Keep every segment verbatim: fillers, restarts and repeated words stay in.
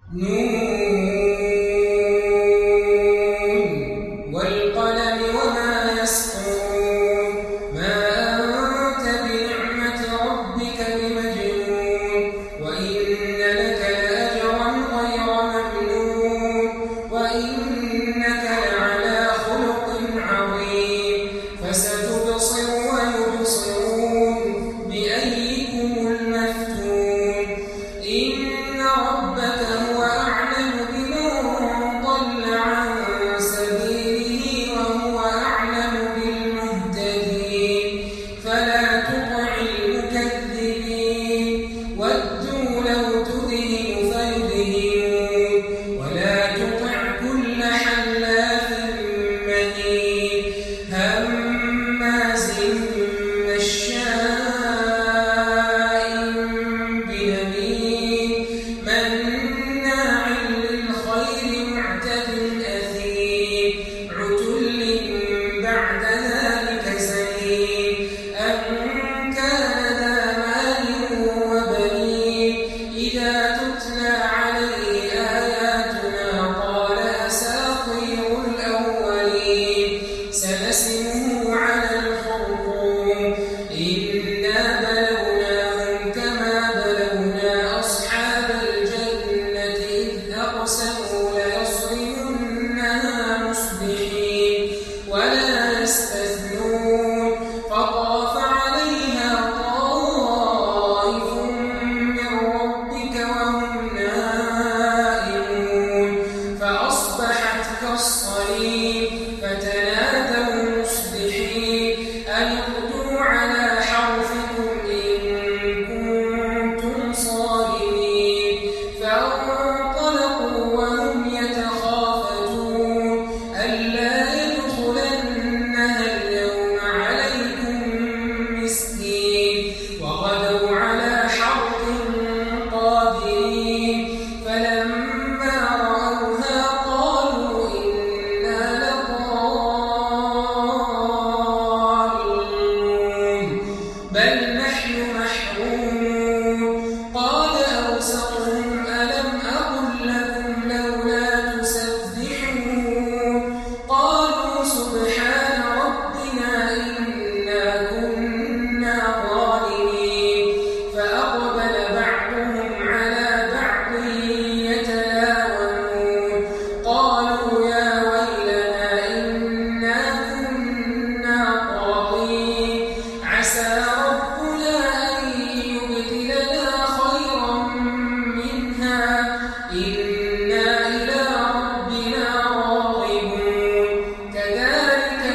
نون والقلم وما يسطرون ما أنت بنعمة ربك بمجنون وإن لك لأجرا غير ممنون وإنك لعلى خلق عظيم فستبصر ويبصرون بأيكم المفتون إن ربك هو أعلم بمن ضل عن سبيله وهو أعلم بالمهتدين فلا تطع المكذبين ودوا لو تدهن فيدهنون ولا تطع كل حلاف مهين هماز مشاء بنميم مناع للخير معتد أثيم عتل بعد ذلك زنيم أن كان ذا مال وبنين إذا تتلى عليه آياتنا قال أساطير الأولين سنسمه على الخرطوم إنا بلوناهم كما بلونا أصحاب الجنة إذ أقسموا ليصرمنها مصبحين ولا يستثنون فطاف عليها طائف من ربك وهم نائمون فأصبحت كالصريم فتنادوا مصبحين أن اغدوا على حرثكم إن كنتم صارمين فانطلقوا وهم يتخافتون ألا يدخلنها اليوم عليكم مسكين وغدوا على حرد قادرين فلما رأوها قالوا إنا لضالون بل نحن محرومون قال أوسطهم ألم أقل لكم لولا تسبحون قالوا سبحان ربنا إنا كنا ظالمين فأقبل بعضهم على بعض يتلاومون قالوا يا ويلنا إنا كنا طاغين عسى ربنا أن يبدلنا خيرا منها إنا إلى ربنا راغبون كذلك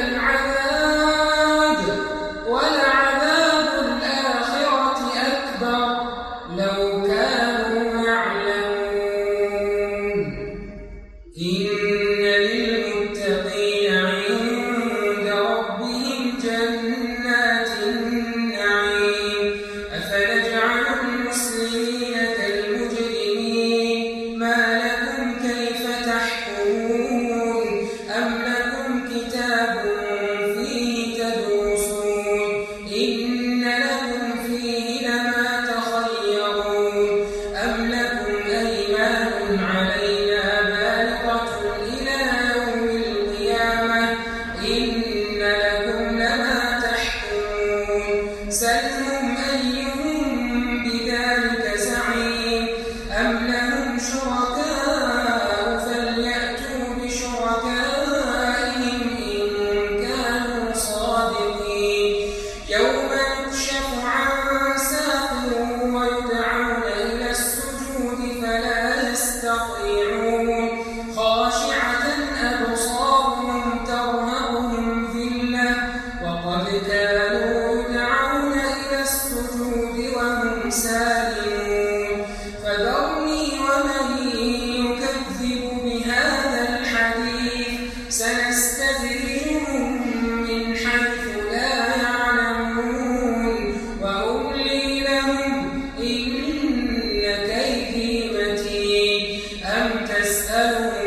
العذاب ولعذاب الآخرة أكبر لو كانوا يعلمون إن للمتقين عند ربهم جنات النعيم أفنجعل المسلمين كالمجرمين ما لكم كيف تحكمون أم لكم كتاب فيه تدرسون إن لكم فيه لما تخيرون أم لكم أيمان علينا بالغة إلى يوم القيامة إن لكم لما تحكمون سلهم أيهم بذلك زعيم أم لهم شركاء فليأتوا بشركائهم إن كانوا صادقين يوم يكشف عن ساق ويدعون إلى السجود فلا يستطيعون خاشعة أبصارهم ترهقهم ذلة وقد كانوا يدعون إلى السجود وهم سالمون فذرني ومن يكذب بهذا الحديث سنستدرجهم من حيث لا يعلمون وأملي لهم إن كيدي متين أم تسألهم